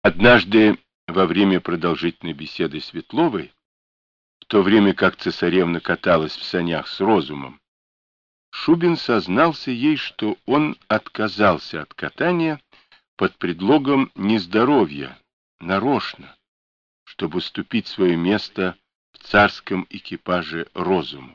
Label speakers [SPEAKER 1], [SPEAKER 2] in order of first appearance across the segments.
[SPEAKER 1] Однажды во время продолжительной беседы с Ветловой, в то время как цесаревна каталась в санях с Розумом, Шубин сознался ей, что он отказался от катания под предлогом нездоровья, нарочно, чтобы уступить свое место в царском экипаже Розуму.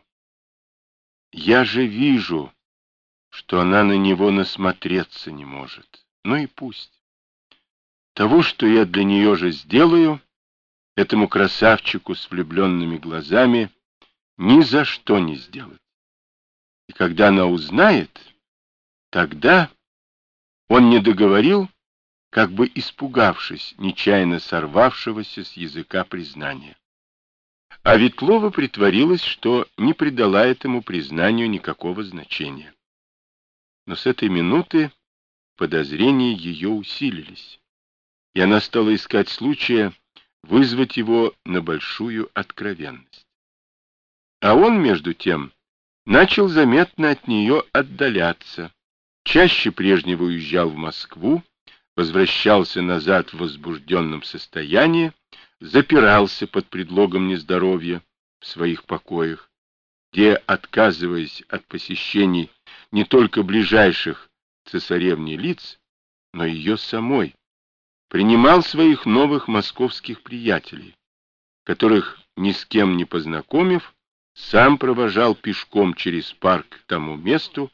[SPEAKER 1] «Я же вижу, что она на него насмотреться не может. Ну и пусть. Того, что я для нее же сделаю, этому красавчику с влюбленными глазами ни за что не сделать. И когда она узнает, тогда он не договорил, как бы испугавшись нечаянно сорвавшегося с языка признания. А Ветлова притворилась, что не придала этому признанию никакого значения. Но с этой минуты подозрения ее усилились, и она стала искать случая вызвать его на большую откровенность. А он, между тем, начал заметно от нее отдаляться, чаще прежнего уезжал в Москву, возвращался назад в возбужденном состоянии, запирался под предлогом нездоровья в своих покоях, где, отказываясь от посещений не только ближайших цесаревне лиц, но и ее самой, принимал своих новых московских приятелей, которых, ни с кем не познакомив, сам провожал пешком через парк к тому месту,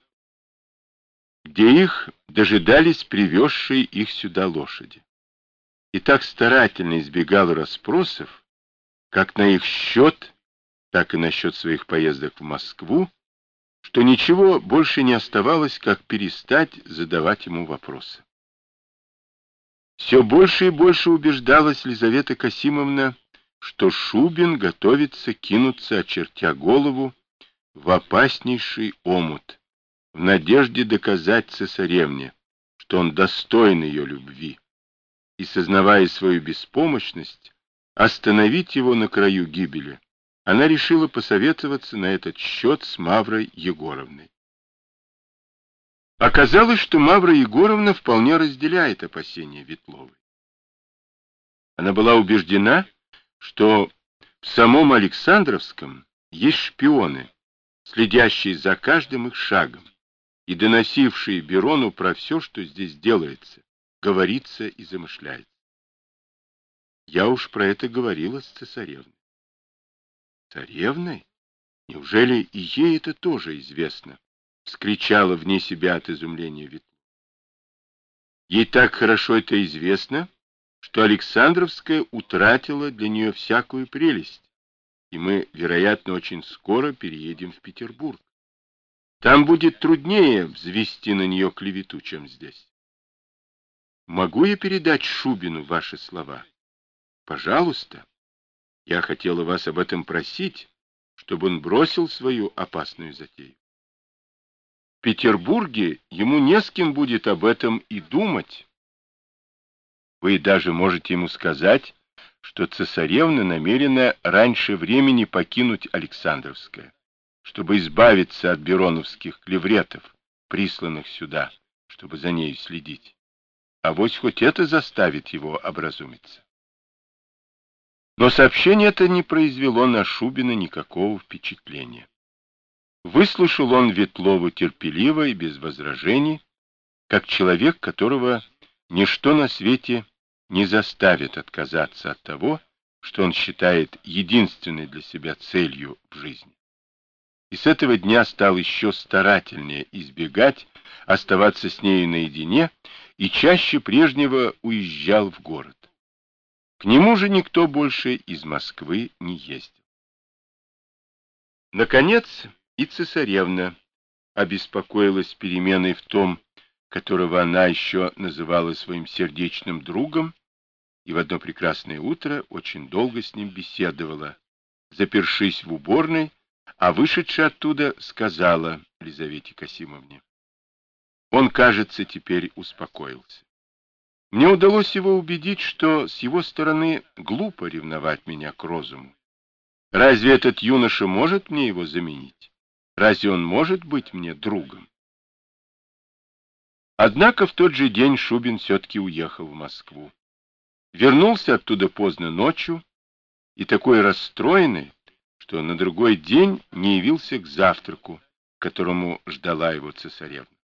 [SPEAKER 1] где их дожидались привезшие их сюда лошади. И так старательно избегал расспросов, как на их счет, так и насчет своих поездок в Москву, что ничего больше не оставалось, как перестать задавать ему вопросы. Все больше и больше убеждалась Лизавета Касимовна, что Шубин готовится кинуться, очертя голову, в опаснейший омут, в надежде доказать цесаревне, что он достоин ее любви, и, сознавая свою беспомощность, остановить его на краю гибели. Она решила посоветоваться на этот счет с Маврой Егоровной. Оказалось, что Мавра Егоровна вполне разделяет опасения Ветловой. Она была убеждена, что в самом Александровском есть шпионы, следящие за каждым их шагом и доносившие Берону про все, что здесь делается, говорится и замышляется. Я уж про это говорила с цесаревной. Царевной? Неужели и ей это тоже известно? Вскричала вне себя от изумления Ветлова. Ей так хорошо это известно, что Александровская утратила для нее всякую прелесть, и мы, вероятно, очень скоро переедем в Петербург. Там будет труднее взвести на нее клевету, чем здесь. Могу я передать Шубину ваши слова? Пожалуйста. Я хотела вас об этом просить, чтобы он бросил свою опасную затею. В Петербурге ему не с кем будет об этом и думать. Вы даже можете ему сказать, что цесаревна намерена раньше времени покинуть Александровское, чтобы избавиться от бероновских клевретов, присланных сюда, чтобы за нею следить. Авось хоть это заставит его образумиться. Но сообщение это не произвело на Шубина никакого впечатления. Выслушал он Ветлову терпеливо и без возражений, как человек, которого ничто на свете не заставит отказаться от того, что он считает единственной для себя целью в жизни. И с этого дня стал еще старательнее избегать оставаться с нею наедине и чаще прежнего уезжал в город. К нему же никто больше из Москвы не ездил. Наконец и цесаревна обеспокоилась переменой в том, которого она еще называла своим сердечным другом, и в одно прекрасное утро очень долго с ним беседовала, запершись в уборной, а вышедшая оттуда сказала Лизавете Касимовне: «Он, кажется, теперь успокоился. Мне удалось его убедить, что с его стороны глупо ревновать меня к Розуму. Разве этот юноша может мне его заменить? Разве он может быть мне другом?» Однако в тот же день Шубин все-таки уехал в Москву. Вернулся оттуда поздно ночью и такой расстроенный, что на другой день не явился к завтраку, которому ждала его цесаревна.